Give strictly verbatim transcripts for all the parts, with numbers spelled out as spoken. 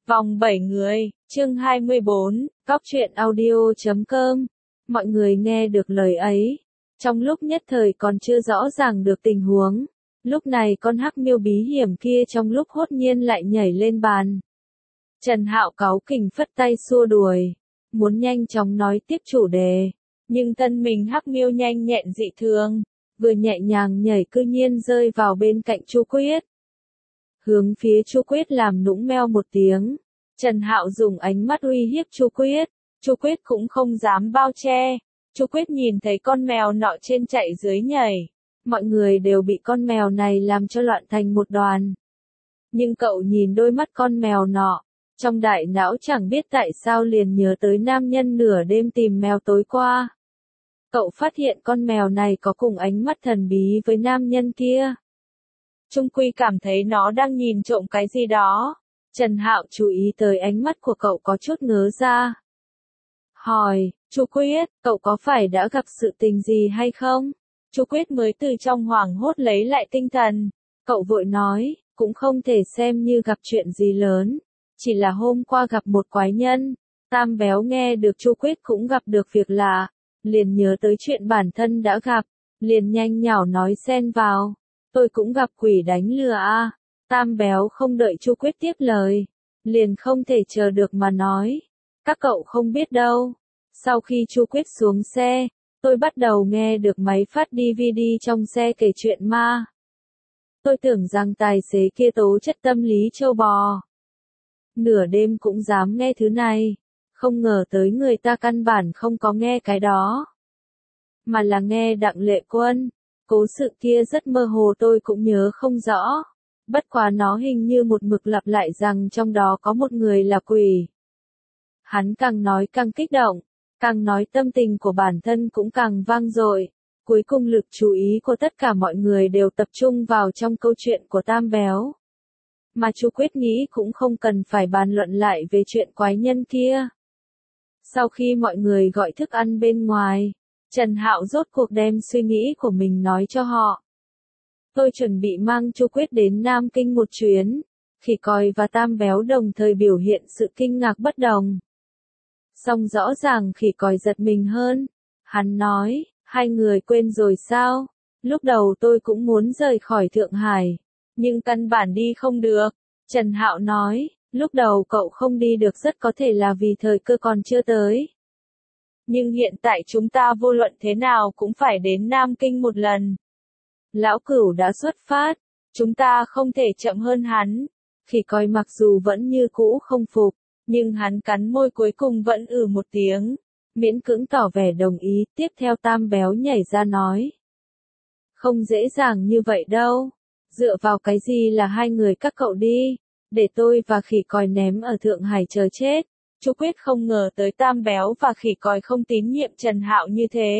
Vòng bảy người, chương hai mươi bốn, Cóc truyện audio chấm com. Mọi người nghe được lời ấy. Trong lúc nhất thời còn chưa rõ ràng được tình huống. Lúc này con hắc miêu bí hiểm kia trong lúc hốt nhiên lại nhảy lên bàn. Trần Hạo cáu kỉnh phất tay xua đuổi. Muốn nhanh chóng nói tiếp chủ đề. Nhưng thân mình hắc miêu nhanh nhẹn dị thường. Vừa nhẹ nhàng nhảy cư nhiên rơi vào bên cạnh Chu Quyết. Hướng phía Chu Quyết làm nũng meo một tiếng. Trần Hạo dùng ánh mắt uy hiếp Chu Quyết. Chu Quyết cũng không dám bao che. Chu Quyết nhìn thấy con mèo nọ trên chạy dưới nhảy. Mọi người đều bị con mèo này làm cho loạn thành một đoàn. Nhưng cậu nhìn đôi mắt con mèo nọ. Trong đại não chẳng biết tại sao liền nhớ tới nam nhân nửa đêm tìm mèo tối qua. Cậu phát hiện con mèo này có cùng ánh mắt thần bí với nam nhân kia. Trung Quy cảm thấy nó đang nhìn trộm cái gì đó. Trần Hạo chú ý tới ánh mắt của cậu có chút ngớ ra. Hỏi, Chu Quyết, cậu có phải đã gặp sự tình gì hay không? Chu Quyết mới từ trong hoảng hốt lấy lại tinh thần. Cậu vội nói, cũng không thể xem như gặp chuyện gì lớn. Chỉ là hôm qua gặp một quái nhân. Tam Béo nghe được Chu Quyết cũng gặp được việc lạ. Liền nhớ tới chuyện bản thân đã gặp. Liền nhanh nhảu nói xen vào. Tôi cũng gặp quỷ đánh lừa a. À. Tam Béo không đợi Chu Quyết tiếp lời. Liền không thể chờ được mà nói. Các cậu không biết đâu. Sau khi Chu Quyết xuống xe, tôi bắt đầu nghe được máy phát đê vê đê trong xe kể chuyện ma. Tôi tưởng rằng tài xế kia tố chất tâm lý trâu bò. Nửa đêm cũng dám nghe thứ này. Không ngờ tới người ta căn bản không có nghe cái đó. Mà là nghe Đặng Lệ Quân. Cố sự kia rất mơ hồ tôi cũng nhớ không rõ. Bất quá nó hình như một mực lặp lại rằng trong đó có một người là quỷ. Hắn càng nói càng kích động, càng nói tâm tình của bản thân cũng càng vang dội. Cuối cùng lực chú ý của tất cả mọi người đều tập trung vào trong câu chuyện của Tam Béo. Mà Chu Quyết nghĩ cũng không cần phải bàn luận lại về chuyện quái nhân kia. Sau khi mọi người gọi thức ăn bên ngoài, Trần Hạo rốt cuộc đem suy nghĩ của mình nói cho họ. Tôi chuẩn bị mang Chu Quyết đến Nam Kinh một chuyến. Khỉ Còi và Tam Béo đồng thời biểu hiện sự kinh ngạc bất đồng. Song rõ ràng Khỉ Còi giật mình hơn. Hắn nói, hai người quên rồi sao? Lúc đầu tôi cũng muốn rời khỏi Thượng Hải. Nhưng căn bản đi không được. Trần Hạo nói, lúc đầu cậu không đi được rất có thể là vì thời cơ còn chưa tới. Nhưng hiện tại chúng ta vô luận thế nào cũng phải đến Nam Kinh một lần. Lão Cửu đã xuất phát, chúng ta không thể chậm hơn hắn. Khỉ Còi mặc dù vẫn như cũ không phục, nhưng hắn cắn môi cuối cùng vẫn ừ một tiếng, miễn cưỡng tỏ vẻ đồng ý. Tiếp theo Tam Béo nhảy ra nói. Không dễ dàng như vậy đâu, dựa vào cái gì là hai người các cậu đi, để tôi và Khỉ Còi ném ở Thượng Hải chờ chết. Chu Quyết không ngờ tới Tam Béo và Khỉ Còi không tín nhiệm Trần Hạo như thế.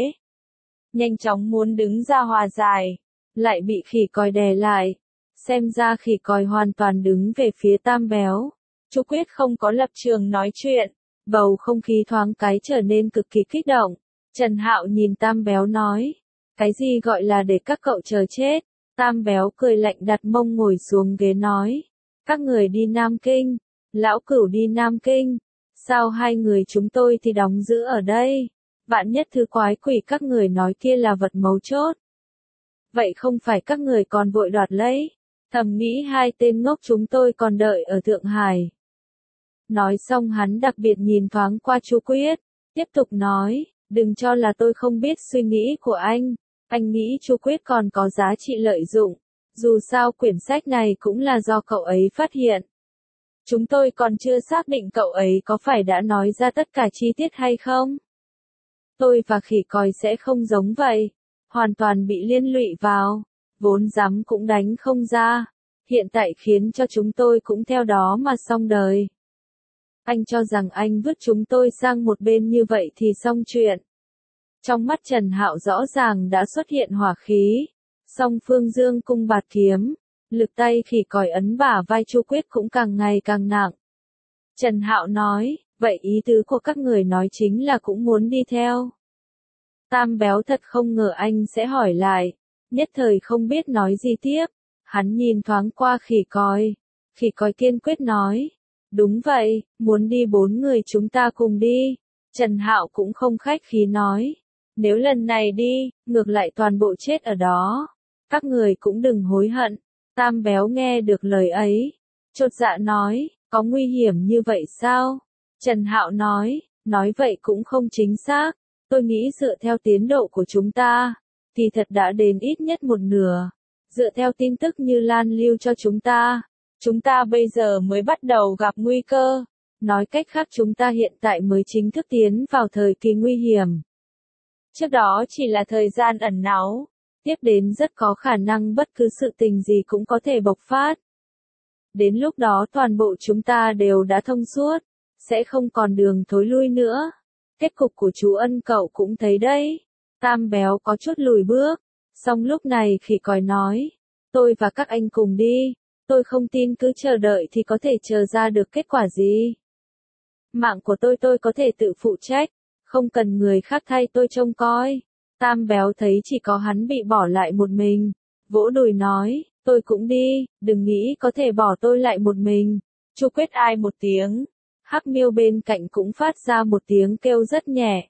Nhanh chóng muốn đứng ra hòa giải, lại bị Khỉ Còi đè lại. Xem ra Khỉ Còi hoàn toàn đứng về phía Tam Béo. Chu Quyết không có lập trường nói chuyện, bầu không khí thoáng cái trở nên cực kỳ kích động. Trần Hạo nhìn Tam Béo nói, cái gì gọi là để các cậu chờ chết? Tam Béo cười lạnh đặt mông ngồi xuống ghế nói, các người đi Nam Kinh, Lão Cửu đi Nam Kinh, sao hai người chúng tôi thì đóng giữ ở đây? Vạn nhất thứ quái quỷ các người nói kia là vật mấu chốt. Vậy không phải các người còn vội đoạt lấy? Thầm nghĩ hai tên ngốc chúng tôi còn đợi ở Thượng Hải. Nói xong hắn đặc biệt nhìn thoáng qua Chu Quyết, tiếp tục nói, đừng cho là tôi không biết suy nghĩ của anh. Anh nghĩ Chu Quyết còn có giá trị lợi dụng. Dù sao quyển sách này cũng là do cậu ấy phát hiện. Chúng tôi còn chưa xác định cậu ấy có phải đã nói ra tất cả chi tiết hay không. Tôi và Khỉ Còi sẽ không giống vậy. Hoàn toàn bị liên lụy vào. Vốn dám cũng đánh không ra. Hiện tại khiến cho chúng tôi cũng theo đó mà xong đời. Anh cho rằng anh vứt chúng tôi sang một bên như vậy thì xong chuyện. Trong mắt Trần Hạo rõ ràng đã xuất hiện hỏa khí. Song phương dương cung bạt kiếm. Lực tay Khỉ Còi ấn bả vai Chu Quyết cũng càng ngày càng nặng. Trần Hạo nói, vậy ý tứ của các người nói chính là cũng muốn đi theo. Tam Béo thật không ngờ anh sẽ hỏi lại. Nhất thời không biết nói gì tiếp. Hắn nhìn thoáng qua Khỉ Còi. Khỉ Còi kiên quyết nói. Đúng vậy, muốn đi bốn người chúng ta cùng đi. Trần Hạo cũng không khách khí nói. Nếu lần này đi, ngược lại toàn bộ chết ở đó. Các người cũng đừng hối hận. Tam Béo nghe được lời ấy. Chột dạ nói, có nguy hiểm như vậy sao? Trần Hạo nói, nói vậy cũng không chính xác. Tôi nghĩ dựa theo tiến độ của chúng ta, thì thật đã đến ít nhất một nửa. Dựa theo tin tức như Lan lưu cho chúng ta, chúng ta bây giờ mới bắt đầu gặp nguy cơ. Nói cách khác chúng ta hiện tại mới chính thức tiến vào thời kỳ nguy hiểm. Trước đó chỉ là thời gian ẩn náu, tiếp đến rất có khả năng bất cứ sự tình gì cũng có thể bộc phát. Đến lúc đó toàn bộ chúng ta đều đã thông suốt, sẽ không còn đường thối lui nữa. Kết cục của chú Ân cậu cũng thấy đấy. Tam Béo có chút lùi bước. Xong lúc này Khỉ Còi nói, tôi và các anh cùng đi. Tôi không tin cứ chờ đợi thì có thể chờ ra được kết quả gì. Mạng của tôi tôi có thể tự phụ trách, không cần người khác thay tôi trông coi. Tam Béo thấy chỉ có hắn bị bỏ lại một mình, vỗ đùi nói, tôi cũng đi, đừng nghĩ có thể bỏ tôi lại một mình. Chu Quyết ai một tiếng, Hắc Miêu bên cạnh cũng phát ra một tiếng kêu rất nhẹ,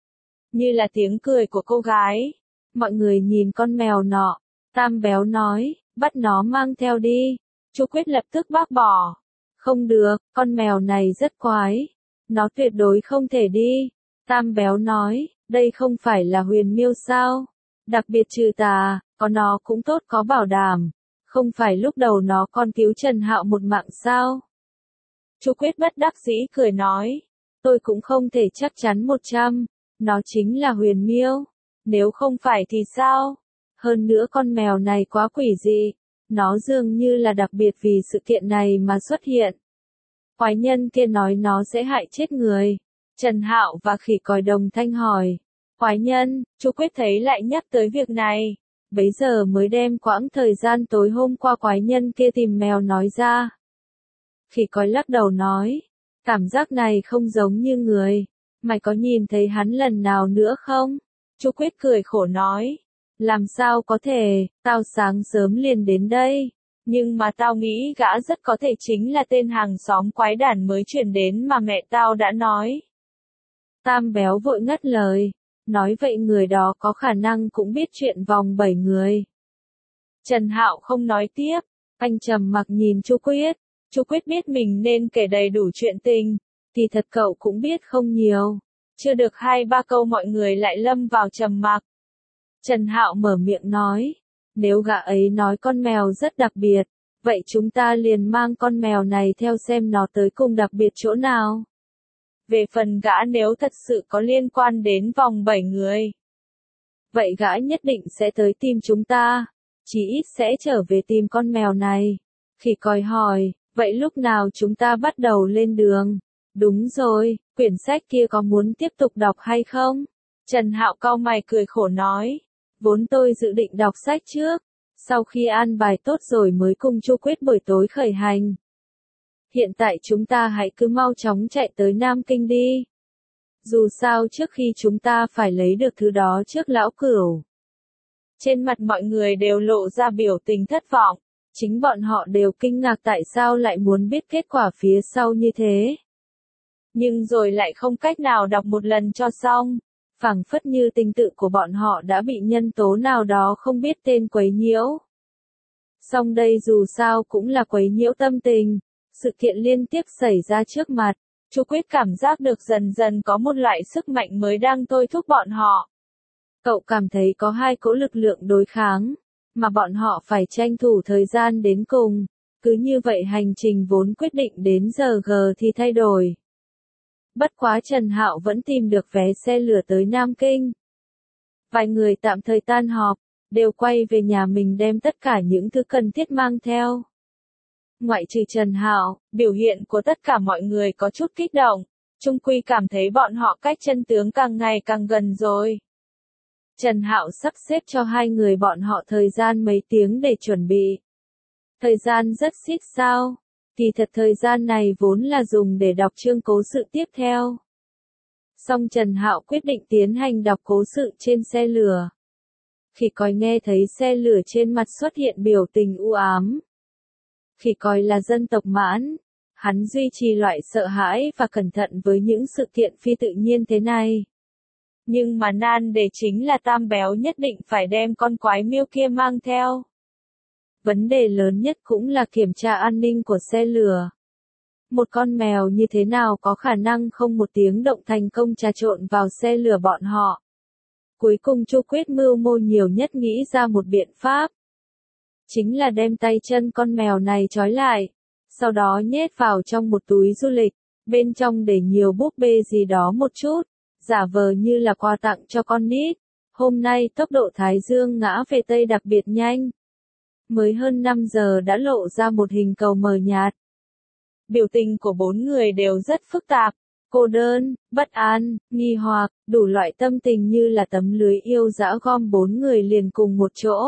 như là tiếng cười của cô gái. Mọi người nhìn con mèo nọ, Tam Béo nói, bắt nó mang theo đi. Chu Quyết lập tức bác bỏ. Không được, con mèo này rất quái. Nó tuyệt đối không thể đi. Tam Béo nói, đây không phải là huyền miêu sao? Đặc biệt trừ tà, có nó cũng tốt có bảo đảm. Không phải lúc đầu nó còn cứu Trần Hạo một mạng sao? Chu Quyết bất đắc dĩ cười nói, tôi cũng không thể chắc chắn một trăm. Nó chính là huyền miêu. Nếu không phải thì sao? Hơn nữa con mèo này quá quỷ dị. Nó dường như là đặc biệt vì sự kiện này mà xuất hiện. Quái nhân kia nói nó sẽ hại chết người. Trần Hạo và Khỉ Còi đồng thanh hỏi. Quái nhân, Chu Quyết thấy lại nhắc tới việc này. Bấy giờ mới đem quãng thời gian tối hôm qua quái nhân kia tìm mèo nói ra. Khỉ Còi lắc đầu nói. Cảm giác này không giống như người. Mày có nhìn thấy hắn lần nào nữa không? Chu Quyết cười khổ nói. Làm sao có thể, tao sáng sớm liền đến đây. Nhưng mà tao nghĩ gã rất có thể chính là tên hàng xóm quái đản mới chuyển đến mà mẹ tao đã nói. Tam Béo vội ngắt lời. Nói vậy người đó có khả năng cũng biết chuyện vòng bảy người. Trần Hạo không nói tiếp. Anh trầm mặc nhìn Chu Quyết. Chu Quyết biết mình nên kể đầy đủ chuyện tình. Thì thật cậu cũng biết không nhiều. Chưa được hai ba câu mọi người lại lâm vào trầm mặc. Trần Hạo mở miệng nói. Nếu gã ấy nói con mèo rất đặc biệt, vậy chúng ta liền mang con mèo này theo xem nó tới cùng đặc biệt chỗ nào. Về phần gã nếu thật sự có liên quan đến vòng bảy người, vậy gã nhất định sẽ tới tìm chúng ta. Chỉ ít sẽ trở về tìm con mèo này. Khỉ Còi hỏi, vậy lúc nào chúng ta bắt đầu lên đường? Đúng rồi, quyển sách kia có muốn tiếp tục đọc hay không? Trần Hạo cau mày cười khổ nói. Vốn tôi dự định đọc sách trước, sau khi an bài tốt rồi mới cùng Chu Quyết buổi tối khởi hành. Hiện tại chúng ta hãy cứ mau chóng chạy tới Nam Kinh đi. Dù sao trước khi chúng ta phải lấy được thứ đó trước lão cửu. Trên mặt mọi người đều lộ ra biểu tình thất vọng. Chính bọn họ đều kinh ngạc tại sao lại muốn biết kết quả phía sau như thế. Nhưng rồi lại không cách nào đọc một lần cho xong. Phảng phất như tình tự của bọn họ đã bị nhân tố nào đó không biết tên quấy nhiễu. Song đây dù sao cũng là quấy nhiễu tâm tình. Sự kiện liên tiếp xảy ra trước mặt. Chu Quyết cảm giác được dần dần có một loại sức mạnh mới đang thôi thúc bọn họ. Cậu cảm thấy có hai cỗ lực lượng đối kháng, mà bọn họ phải tranh thủ thời gian đến cùng. Cứ như vậy hành trình vốn quyết định đến giờ gờ thì thay đổi. Bất quá Trần Hạo vẫn tìm được vé xe lửa tới Nam Kinh. Vài người tạm thời tan họp, đều quay về nhà mình đem tất cả những thứ cần thiết mang theo. Ngoại trừ Trần Hạo, biểu hiện của tất cả mọi người có chút kích động. Chung quy cảm thấy bọn họ cách chân tướng càng ngày càng gần rồi. Trần Hạo sắp xếp cho hai người bọn họ thời gian mấy tiếng để chuẩn bị. Thời gian rất xít sao. Kỳ thật thời gian này vốn là dùng để đọc chương cố sự tiếp theo. Song Trần Hạo quyết định tiến hành đọc cố sự trên xe lửa. Khỉ Còi nghe thấy xe lửa trên mặt xuất hiện biểu tình u ám. Khỉ Còi là dân tộc Mãn. Hắn duy trì loại sợ hãi và cẩn thận với những sự kiện phi tự nhiên thế này. Nhưng mà nan đề chính là Tam Béo nhất định phải đem con quái miêu kia mang theo. Vấn đề lớn nhất cũng là kiểm tra an ninh của xe lửa. Một con mèo như thế nào có khả năng không một tiếng động thành công trà trộn vào xe lửa bọn họ. Cuối cùng Chu Quyết mưu mô nhiều nhất nghĩ ra một biện pháp. Chính là đem tay chân con mèo này trói lại, sau đó nhét vào trong một túi du lịch, bên trong để nhiều búp bê gì đó một chút, giả vờ như là quà tặng cho con nít. Hôm nay tốc độ Thái Dương ngã về Tây đặc biệt nhanh. Mới hơn năm giờ đã lộ ra một hình cầu mờ nhạt. Biểu tình của bốn người đều rất phức tạp, cô đơn, bất an, nghi hoặc, đủ loại tâm tình như là tấm lưới yêu dã gom bốn người liền cùng một chỗ.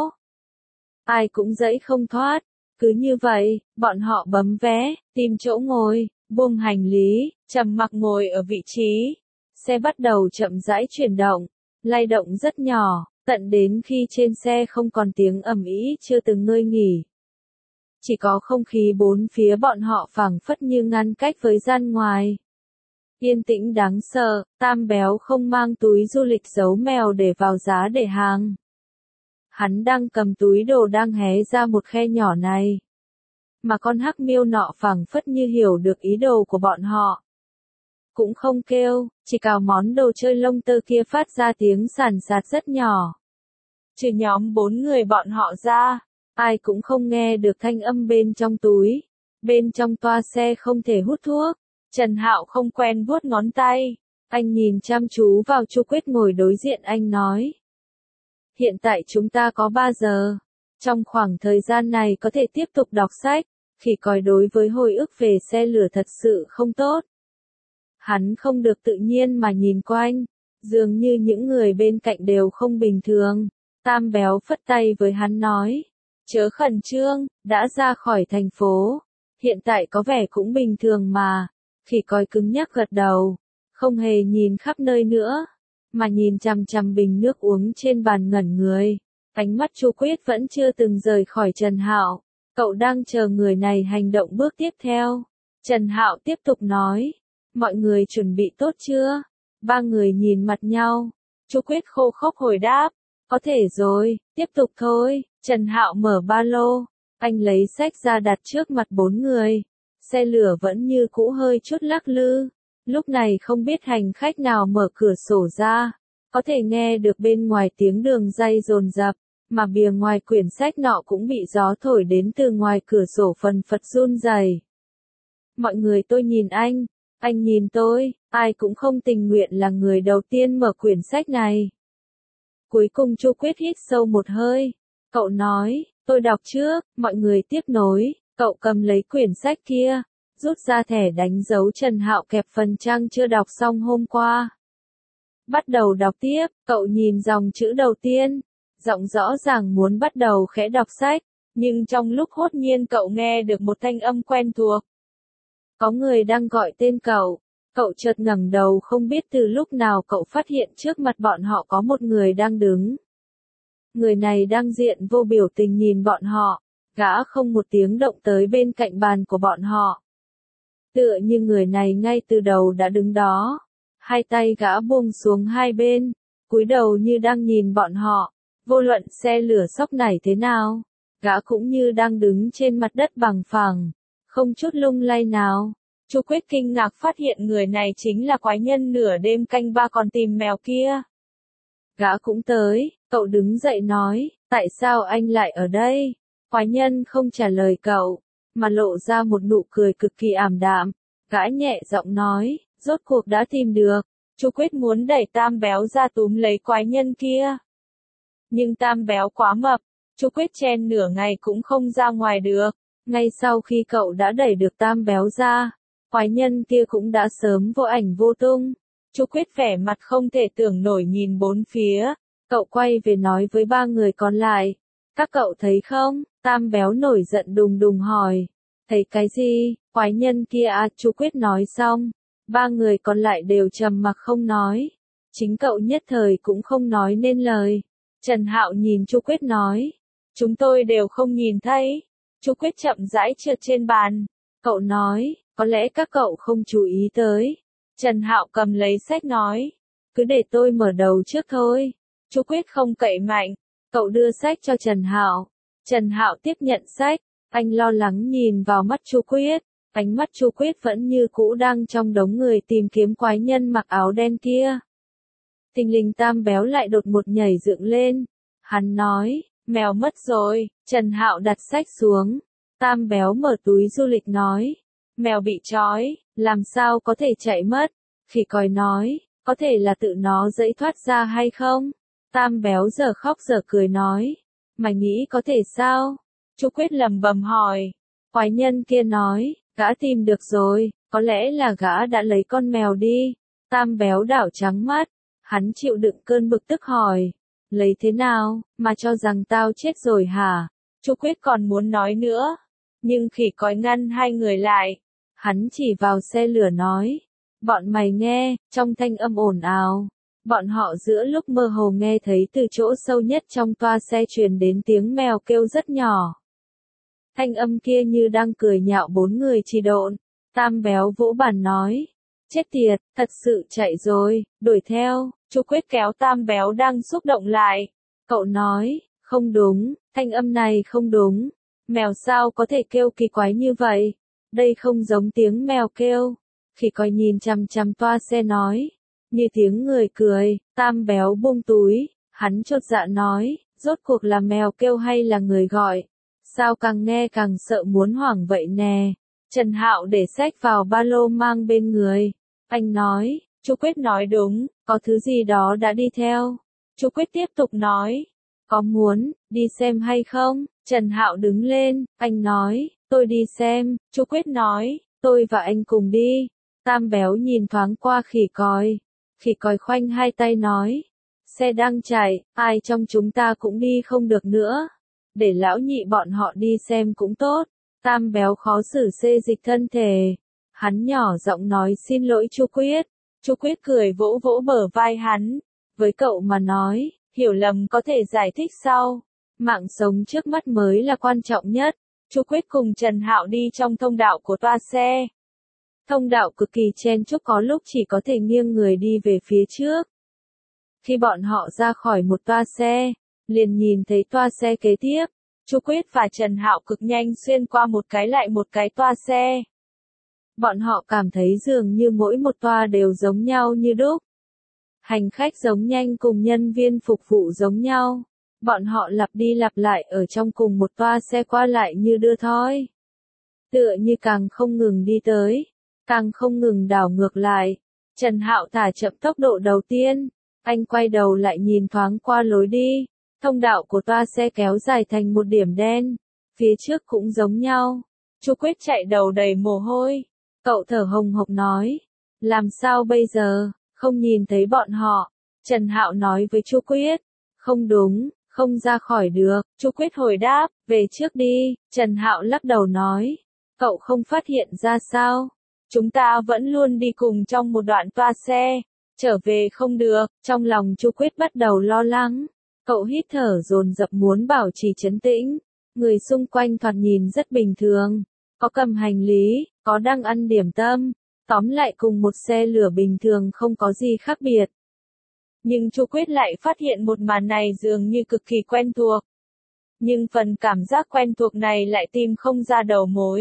Ai cũng dãy không thoát, cứ như vậy, bọn họ bấm vé, tìm chỗ ngồi, buông hành lý, trầm mặc ngồi ở vị trí. Xe bắt đầu chậm rãi chuyển động, lay động rất nhỏ, tận đến khi trên xe không còn tiếng ầm ĩ chưa từng ngơi nghỉ. Chỉ có không khí bốn phía bọn họ phảng phất như ngăn cách với gian ngoài. Yên tĩnh đáng sợ, Tam Béo không mang túi du lịch giấu mèo để vào giá để hàng. Hắn đang cầm túi đồ đang hé ra một khe nhỏ này. Mà con hắc miêu nọ phảng phất như hiểu được ý đồ của bọn họ. Cũng không kêu, chỉ cào món đồ chơi lông tơ kia phát ra tiếng sàn sạt rất nhỏ. Trừ nhóm bốn người bọn họ ra, ai cũng không nghe được thanh âm bên trong túi. Bên trong toa xe không thể hút thuốc. Trần Hạo không quen vuốt ngón tay. Anh nhìn chăm chú vào Chu Quyết ngồi đối diện anh nói. Hiện tại chúng ta có ba giờ. Trong khoảng thời gian này có thể tiếp tục đọc sách. Khỉ còi đối với hồi ức về xe lửa thật sự không tốt. Hắn không được tự nhiên mà nhìn quanh. Dường như những người bên cạnh đều không bình thường. Tam Béo phất tay với hắn nói. Chớ khẩn trương, đã ra khỏi thành phố. Hiện tại có vẻ cũng bình thường mà. Khỉ còi cứng nhắc gật đầu. Không hề nhìn khắp nơi nữa. Mà nhìn chằm chằm bình nước uống trên bàn ngẩn người. Ánh mắt Chu Quyết vẫn chưa từng rời khỏi Trần Hạo. Cậu đang chờ người này hành động bước tiếp theo. Trần Hạo tiếp tục nói. Mọi người chuẩn bị tốt chưa? Ba người nhìn mặt nhau. Chu Quyết khô khốc hồi đáp. Có thể rồi, tiếp tục thôi. Trần Hạo mở ba lô. Anh lấy sách ra đặt trước mặt bốn người. Xe lửa vẫn như cũ hơi chút lắc lư. Lúc này không biết hành khách nào mở cửa sổ ra. Có thể nghe được bên ngoài tiếng đường ray dồn dập. Mà bìa ngoài quyển sách nọ cũng bị gió thổi đến từ ngoài cửa sổ phần phật run rẩy. Mọi người tôi nhìn anh. Anh nhìn tôi. Ai cũng không tình nguyện là người đầu tiên mở quyển sách này. Cuối cùng Chu Quyết hít sâu một hơi. Cậu nói, tôi đọc trước, mọi người tiếp nối. Cậu cầm lấy quyển sách kia, rút ra thẻ đánh dấu Trần Hạo kẹp phần trang chưa đọc xong hôm qua. Bắt đầu đọc tiếp, cậu nhìn dòng chữ đầu tiên. Giọng rõ ràng muốn bắt đầu khẽ đọc sách, nhưng trong lúc hốt nhiên cậu nghe được một thanh âm quen thuộc. Có người đang gọi tên cậu. Cậu chợt ngẩng đầu không biết từ lúc nào cậu phát hiện trước mặt bọn họ có một người đang đứng. Người này đang diện vô biểu tình nhìn bọn họ, gã không một tiếng động tới bên cạnh bàn của bọn họ. Tựa như người này ngay từ đầu đã đứng đó, hai tay gã buông xuống hai bên, cúi đầu như đang nhìn bọn họ, vô luận xe lửa sóc nảy thế nào, gã cũng như đang đứng trên mặt đất bằng phẳng, không chút lung lay nào. Chu Quyết kinh ngạc phát hiện người này chính là quái nhân nửa đêm canh ba còn tìm mèo kia. Gã cũng tới, cậu đứng dậy nói, tại sao anh lại ở đây? Quái nhân không trả lời cậu, mà lộ ra một nụ cười cực kỳ ảm đạm. Gã nhẹ giọng nói, rốt cuộc đã tìm được. Chu Quyết muốn đẩy Tam Béo ra túm lấy quái nhân kia. Nhưng Tam Béo quá mập, Chu Quyết chen nửa ngày cũng không ra ngoài được. Ngay sau khi cậu đã đẩy được Tam Béo ra, quái nhân kia cũng đã sớm vô ảnh vô tung. Chu Quyết vẻ mặt không thể tưởng nổi nhìn bốn phía. Cậu quay về nói với ba người còn lại. Các cậu thấy không? Tam Béo nổi giận đùng đùng hỏi. Thấy cái gì? Quái nhân kia à? Chu Quyết nói xong. Ba người còn lại đều trầm mặc không nói. Chính cậu nhất thời cũng không nói nên lời. Trần Hạo nhìn Chu Quyết nói. Chúng tôi đều không nhìn thấy. Chu Quyết chậm rãi trượt trên bàn. Cậu nói, có lẽ các cậu không chú ý tới. Trần Hạo cầm lấy sách nói, cứ để tôi mở đầu trước thôi. Chu Quyết không cậy mạnh, cậu đưa sách cho Trần Hạo. Trần Hạo tiếp nhận sách, anh lo lắng nhìn vào mắt Chu Quyết, ánh mắt Chu Quyết vẫn như cũ đang trong đống người tìm kiếm quái nhân mặc áo đen kia. Thình lình Tam Béo lại đột một nhảy dựng lên, hắn nói, mèo mất rồi. Trần Hạo đặt sách xuống, Tam Béo mở túi du lịch nói, mèo bị trói, làm sao có thể chạy mất. Khỉ còi nói, có thể là tự nó giãy thoát ra hay không? Tam Béo giờ khóc giờ cười nói, mày nghĩ có thể sao? Chu Quyết lẩm bẩm hỏi. Quái nhân kia nói, gã tìm được rồi, có lẽ là gã đã lấy con mèo đi. Tam Béo đảo trắng mắt, hắn chịu đựng cơn bực tức hỏi, lấy thế nào, mà cho rằng tao chết rồi hả? Chu Quyết còn muốn nói nữa, nhưng khỉ còi ngăn hai người lại. Hắn chỉ vào xe lửa nói, bọn mày nghe, trong thanh âm ồn ào. Bọn họ giữa lúc mơ hồ nghe thấy từ chỗ sâu nhất trong toa xe truyền đến tiếng mèo kêu rất nhỏ. Thanh âm kia như đang cười nhạo bốn người trì độn. Tam Béo vỗ bàn nói, chết tiệt, thật sự chạy rồi, đuổi theo. Chu Quyết kéo Tam Béo đang xúc động lại. Cậu nói, không đúng, thanh âm này không đúng. Mèo sao có thể kêu kỳ quái như vậy? Đây không giống tiếng mèo kêu. Khỉ còi nhìn chằm chằm toa xe nói, như tiếng người cười. Tam Béo buông túi, hắn chột dạ nói, rốt cuộc là mèo kêu hay là người gọi? Sao càng nghe càng sợ muốn hoảng vậy nè. Trần Hạo để sách vào ba lô mang bên người. Anh nói, Chu Quyết nói đúng, có thứ gì đó đã đi theo. Chu Quyết tiếp tục nói, có muốn đi xem hay không? Trần Hạo đứng lên, anh nói, tôi đi xem. Chu Quyết nói, tôi và anh cùng đi. Tam Béo nhìn thoáng qua khỉ còi. Khỉ còi khoanh hai tay nói, xe đang chạy, ai trong chúng ta cũng đi không được nữa. Để lão nhị bọn họ đi xem cũng tốt. Tam Béo khó xử xê dịch thân thể. Hắn nhỏ giọng nói xin lỗi Chu Quyết. Chu Quyết cười vỗ vỗ bờ vai hắn. Với cậu mà nói, hiểu lầm có thể giải thích sau. Mạng sống trước mắt mới là quan trọng nhất. Chu Quyết cùng Trần Hạo đi trong thông đạo của toa xe. Thông đạo cực kỳ chen chúc, có lúc chỉ có thể nghiêng người đi về phía trước. Khi bọn họ ra khỏi một toa xe, liền nhìn thấy toa xe kế tiếp. Chu Quyết và Trần Hạo cực nhanh xuyên qua một cái lại một cái toa xe. Bọn họ cảm thấy dường như mỗi một toa đều giống nhau như đúc. Hành khách giống nhanh cùng nhân viên phục vụ giống nhau. Bọn họ lặp đi lặp lại ở trong cùng một toa xe qua lại như đưa thoi. Tựa như càng không ngừng đi tới, càng không ngừng đảo ngược lại. Trần Hạo thả chậm tốc độ đầu tiên. Anh quay đầu lại nhìn thoáng qua lối đi. Thông đạo của toa xe kéo dài thành một điểm đen. Phía trước cũng giống nhau. Chu Quyết chạy đầu đầy mồ hôi. Cậu thở hồng hộc nói, làm sao bây giờ, không nhìn thấy bọn họ. Trần Hạo nói với Chu Quyết, không đúng, không ra khỏi được. Chu Quyết hồi đáp, về trước đi. Trần Hạo lắc đầu nói, cậu không phát hiện ra sao? Chúng ta vẫn luôn đi cùng trong một đoạn toa xe, trở về không được. Trong lòng Chu Quyết bắt đầu lo lắng. Cậu hít thở dồn dập muốn bảo trì trấn tĩnh. Người xung quanh thoạt nhìn rất bình thường. Có cầm hành lý, có đang ăn điểm tâm. Tóm lại cùng một xe lửa bình thường không có gì khác biệt. Nhưng Chu Quyết lại phát hiện một màn này dường như cực kỳ quen thuộc. Nhưng phần cảm giác quen thuộc này lại tìm không ra đầu mối.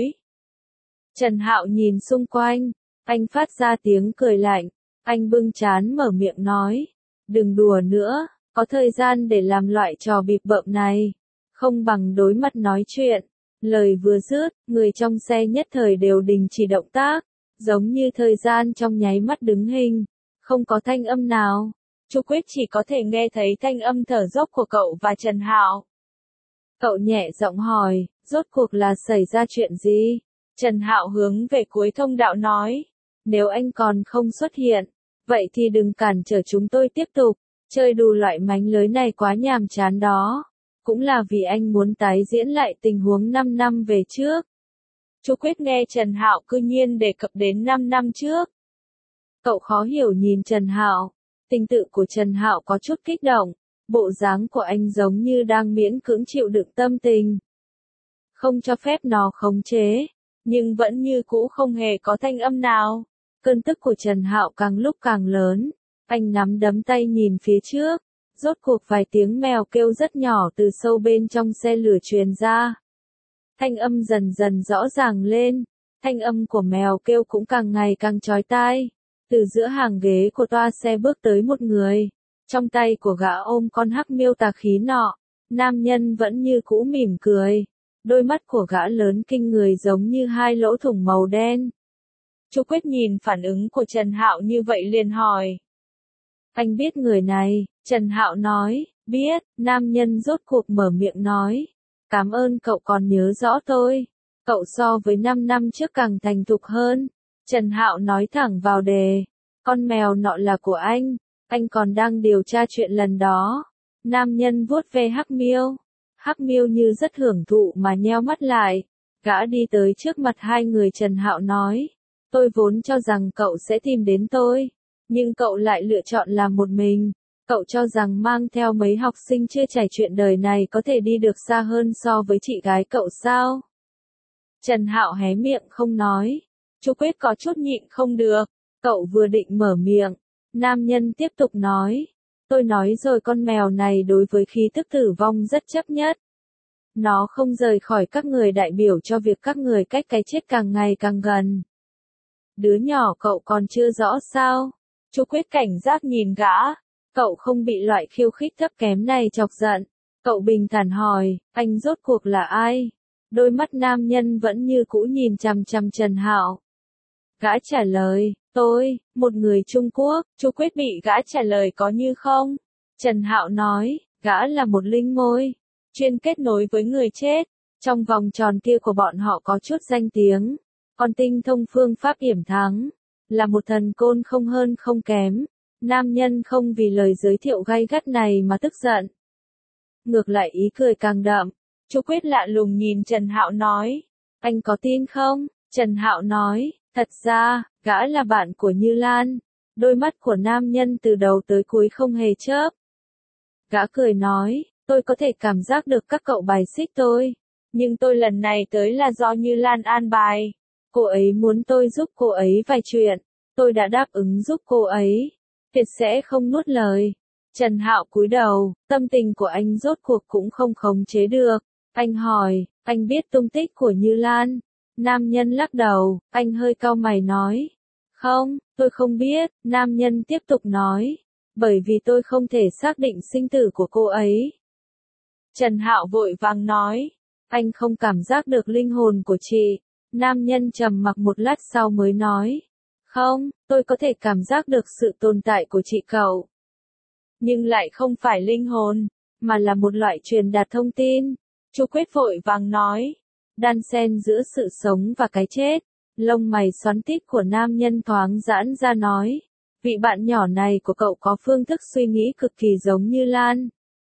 Trần Hạo nhìn xung quanh, anh phát ra tiếng cười lạnh. Anh bưng trán mở miệng nói, đừng đùa nữa, có thời gian để làm loại trò bịp bợm này. Không bằng đối mặt nói chuyện. Lời vừa dứt, người trong xe nhất thời đều đình chỉ động tác, giống như thời gian trong nháy mắt đứng hình, không có thanh âm nào. Chu Quyết chỉ có thể nghe thấy thanh âm thở dốc của cậu và Trần Hạo. Cậu nhẹ giọng hỏi, rốt cuộc là xảy ra chuyện gì? Trần Hạo hướng về cuối thông đạo nói, nếu anh còn không xuất hiện, vậy thì đừng cản trở chúng tôi tiếp tục, chơi đù loại mánh lới này quá nhàm chán đó. Cũng là vì anh muốn tái diễn lại tình huống năm năm về trước. Chu Quyết nghe Trần Hạo cư nhiên đề cập đến năm năm trước. Cậu khó hiểu nhìn Trần Hạo. Tình tự của Trần Hạo có chút kích động. Bộ dáng của anh giống như đang miễn cưỡng chịu đựng tâm tình. Không cho phép nó khống chế. nhưng vẫn như cũ không hề có thanh âm nào. Cơn tức của Trần Hạo càng lúc càng lớn, anh nắm đấm tay nhìn phía trước, rốt cuộc vài tiếng mèo kêu rất nhỏ từ sâu bên trong xe lửa truyền ra. Thanh âm dần dần rõ ràng lên, thanh âm của mèo kêu cũng càng ngày càng chói tai. Từ giữa hàng ghế của toa xe bước tới một người, trong tay của gã ôm con hắc miêu tà khí nọ, nam nhân vẫn như cũ mỉm cười, đôi mắt của gã lớn kinh người giống như hai lỗ thủng màu đen. Chu Quyết nhìn phản ứng của Trần Hạo như vậy liền hỏi. Anh biết người này, Trần Hạo nói, biết, nam nhân rốt cuộc mở miệng nói. Cảm ơn cậu còn nhớ rõ tôi, cậu so với năm năm trước càng thành thục hơn. Trần Hạo nói thẳng vào đề, con mèo nọ là của anh, anh còn đang điều tra chuyện lần đó. Nam nhân vuốt ve hắc miêu, hắc miêu như rất hưởng thụ mà nheo mắt lại. Gã đi tới trước mặt hai người. Trần Hạo nói, tôi vốn cho rằng cậu sẽ tìm đến tôi, nhưng cậu lại lựa chọn làm một mình. Cậu cho rằng mang theo mấy học sinh chưa trải chuyện đời này có thể đi được xa hơn so với chị gái cậu sao? Trần Hạo hé miệng không nói. Chu Quyết có chút nhịn không được. Cậu vừa định mở miệng, nam nhân tiếp tục nói. Tôi nói rồi, con mèo này đối với khí tức tử vong rất chấp nhất. Nó không rời khỏi các người, đại biểu cho việc các người cách cái chết càng ngày càng gần. Đứa nhỏ cậu còn chưa rõ sao? Chu Quyết cảnh giác nhìn gã. Cậu không bị loại khiêu khích thấp kém này chọc giận. Cậu bình thản hỏi, anh rốt cuộc là ai? Đôi mắt nam nhân vẫn như cũ nhìn chằm chằm Trần Hạo. Gã trả lời, tôi, một người Trung Quốc. Chu Quyết bị gã trả lời có như không. Trần Hạo nói, gã là một linh môi, chuyên kết nối với người chết. Trong vòng tròn kia của bọn họ có chút danh tiếng, còn tinh thông phương pháp yểm thắng, là một thần côn không hơn không kém. Nam nhân không vì lời giới thiệu gay gắt này mà tức giận. Ngược lại ý cười càng đậm. Chu Quyết lạ lùng nhìn Trần Hạo nói, anh có tin không? Trần Hạo nói, thật ra, gã là bạn của Như Lan. Đôi mắt của nam nhân từ đầu tới cuối không hề chớp. Gã cười nói, tôi có thể cảm giác được các cậu bài xích tôi, nhưng tôi lần này tới là do Như Lan an bài. Cô ấy muốn tôi giúp cô ấy vài chuyện, tôi đã đáp ứng giúp cô ấy. Tuyệt sẽ không nuốt lời. Trần Hạo cúi đầu, tâm tình của anh rốt cuộc cũng không khống chế được. Anh hỏi, anh biết tung tích của Như Lan? Nam nhân lắc đầu, anh hơi cau mày nói. Không, tôi không biết. Nam nhân tiếp tục nói, bởi vì tôi không thể xác định sinh tử của cô ấy. Trần Hạo vội vàng nói, anh không cảm giác được linh hồn của chị. Nam nhân trầm mặc một lát sau mới nói, không, tôi có thể cảm giác được sự tồn tại của chị cậu. Nhưng lại không phải linh hồn, mà là một loại truyền đạt thông tin. Chu Quyết vội vàng nói, đan xen giữa sự sống và cái chết. Lông mày xoắn tít của nam nhân thoáng giãn ra nói, vị bạn nhỏ này của cậu có phương thức suy nghĩ cực kỳ giống Như Lan.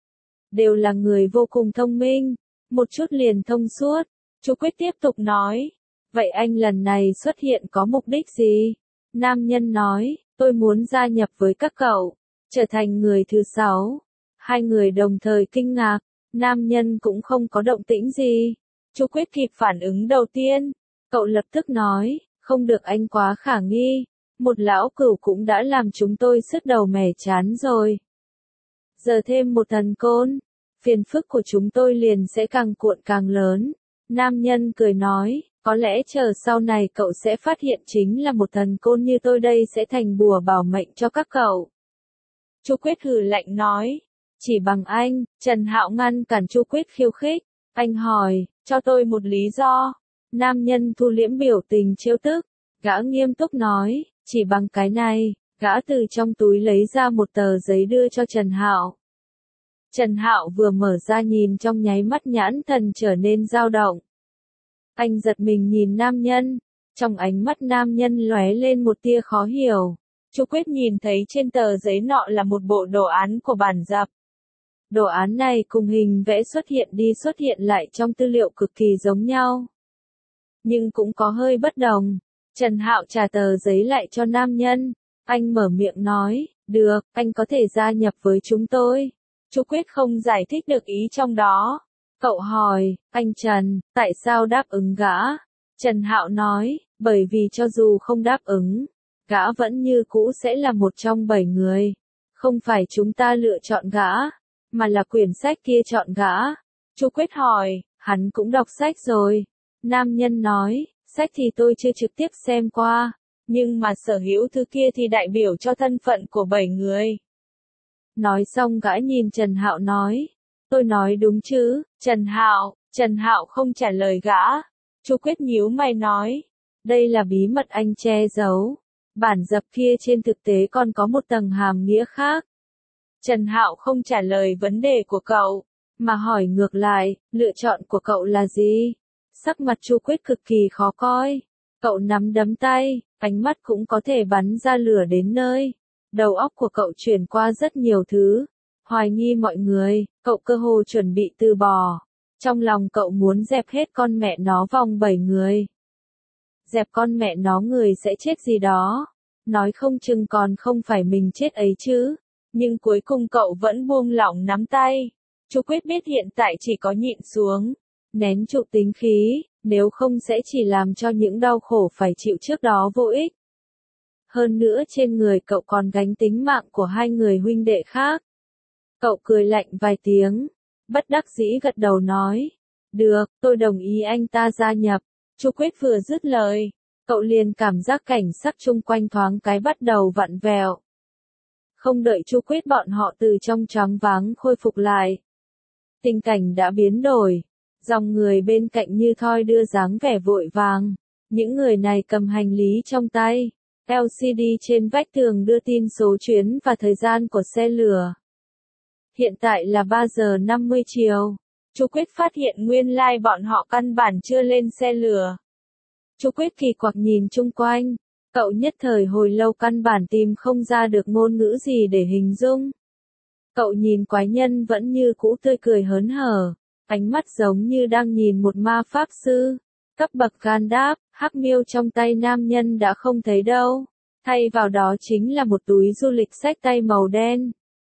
Đều là người vô cùng thông minh, một chút liền thông suốt. Chu Quyết tiếp tục nói, vậy anh lần này xuất hiện có mục đích gì? Nam nhân nói, tôi muốn gia nhập với các cậu, trở thành người thứ sáu. Hai người đồng thời kinh ngạc, nam nhân cũng không có động tĩnh gì. Chu Quyết kịp phản ứng đầu tiên, cậu lập tức nói, không được, anh quá khả nghi. Một lão cửu cũng đã làm chúng tôi sứt đầu mẻ chán rồi. Giờ thêm một thần côn, phiền phức của chúng tôi liền sẽ càng cuộn càng lớn. Nam nhân cười nói, có lẽ chờ sau này cậu sẽ phát hiện chính là một thần côn như tôi đây sẽ thành bùa bảo mệnh cho các cậu. Chu Quyết hừ lạnh nói, chỉ bằng anh. Trần Hạo ngăn cản Chu Quyết khiêu khích. Anh hỏi, cho tôi một lý do. Nam nhân thu liễm biểu tình trêu tức. Gã nghiêm túc nói, chỉ bằng cái này. Gã từ trong túi lấy ra một tờ giấy đưa cho Trần Hạo. Trần Hạo vừa mở ra nhìn trong nháy mắt nhãn thần trở nên dao động. Anh giật mình nhìn nam nhân, trong ánh mắt nam nhân lóe lên một tia khó hiểu. Chu Quyết nhìn thấy trên tờ giấy nọ là một bộ đồ án của bản dập. Đồ án này cùng hình vẽ xuất hiện đi xuất hiện lại trong tư liệu cực kỳ giống nhau, nhưng cũng có hơi bất đồng. Trần Hạo trả tờ giấy lại cho nam nhân. Anh mở miệng nói, được, anh có thể gia nhập với chúng tôi. Chu Quyết không giải thích được ý trong đó. Cậu hỏi, anh Trần, tại sao đáp ứng gã? Trần Hạo nói, bởi vì cho dù không đáp ứng, gã vẫn như cũ sẽ là một trong bảy người. Không phải chúng ta lựa chọn gã, mà là quyển sách kia chọn gã. Chu Quyết hỏi, hắn cũng đọc sách rồi. Nam nhân nói, sách thì tôi chưa trực tiếp xem qua, nhưng mà sở hữu thứ kia thì đại biểu cho thân phận của bảy người. Nói xong gã nhìn Trần Hạo nói, tôi nói đúng chứ, Trần Hạo, Trần Hạo không trả lời gã. Chu Quyết nhíu mày nói, đây là bí mật anh che giấu. Bản dập kia trên thực tế còn có một tầng hàm nghĩa khác. Trần Hạo không trả lời vấn đề của cậu, mà hỏi ngược lại, lựa chọn của cậu là gì? Sắc mặt Chu Quyết cực kỳ khó coi. Cậu nắm đấm tay, ánh mắt cũng có thể bắn ra lửa đến nơi. Đầu óc của cậu chuyển qua rất nhiều thứ. Hoài nghi mọi người, cậu cơ hồ chuẩn bị từ bỏ. Trong lòng cậu muốn dẹp hết con mẹ nó vòng bảy người. Dẹp con mẹ nó người sẽ chết gì đó. Nói không chừng còn không phải mình chết ấy chứ. Nhưng cuối cùng cậu vẫn buông lỏng nắm tay. Chu Quyết biết hiện tại chỉ có nhịn xuống, nén trụ tính khí, nếu không sẽ chỉ làm cho những đau khổ phải chịu trước đó vô ích. Hơn nữa trên người cậu còn gánh tính mạng của hai người huynh đệ khác. Cậu cười lạnh vài tiếng, bất đắc dĩ gật đầu nói, được, tôi đồng ý anh ta gia nhập. Chu Quyết vừa dứt lời, cậu liền cảm giác cảnh sắc chung quanh thoáng cái bắt đầu vặn vẹo. Không đợi Chu Quyết bọn họ từ trong choáng váng khôi phục lại. Tình cảnh đã biến đổi, dòng người bên cạnh như thoi đưa dáng vẻ vội vàng. Những người này cầm hành lý trong tay, lờ xê đê trên vách tường đưa tin số chuyến và thời gian của xe lửa. Hiện tại là ba giờ năm mươi chiều. Chu Quyết phát hiện nguyên lai like bọn họ căn bản chưa lên xe lửa. Chu Quyết kỳ quặc nhìn chung quanh, cậu nhất thời hồi lâu căn bản tìm không ra được ngôn ngữ gì để hình dung. Cậu nhìn quái nhân vẫn như cũ tươi cười hớn hở, ánh mắt giống như đang nhìn một ma pháp sư. Cấp bậc Gandalf, hắc miêu trong tay nam nhân đã không thấy đâu, thay vào đó chính là một túi du lịch xách tay màu đen.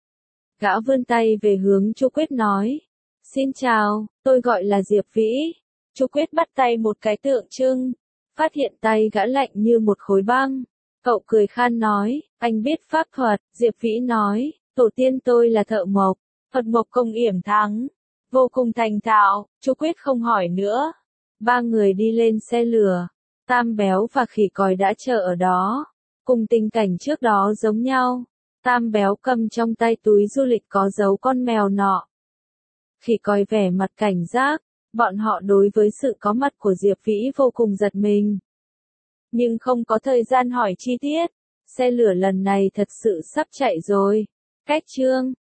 Gã vươn tay về hướng Chu Quyết nói, xin chào, tôi gọi là Diệp Vĩ. Chu Quyết bắt tay một cái tượng trưng, phát hiện tay gã lạnh như một khối băng. Cậu cười khan nói, anh biết pháp thuật. Diệp Vĩ nói, tổ tiên tôi là thợ mộc, thuật mộc công yểm thắng, vô cùng thành thạo. Chu Quyết không hỏi nữa. Ba người đi lên xe lửa, Tam Béo và Khỉ Còi đã chờ ở đó. Cùng tình cảnh trước đó giống nhau, Tam Béo cầm trong tay túi du lịch có dấu con mèo nọ. Khỉ Còi vẻ mặt cảnh giác, bọn họ đối với sự có mặt của Diệp Vĩ vô cùng giật mình. Nhưng không có thời gian hỏi chi tiết, xe lửa lần này thật sự sắp chạy rồi. Cách chương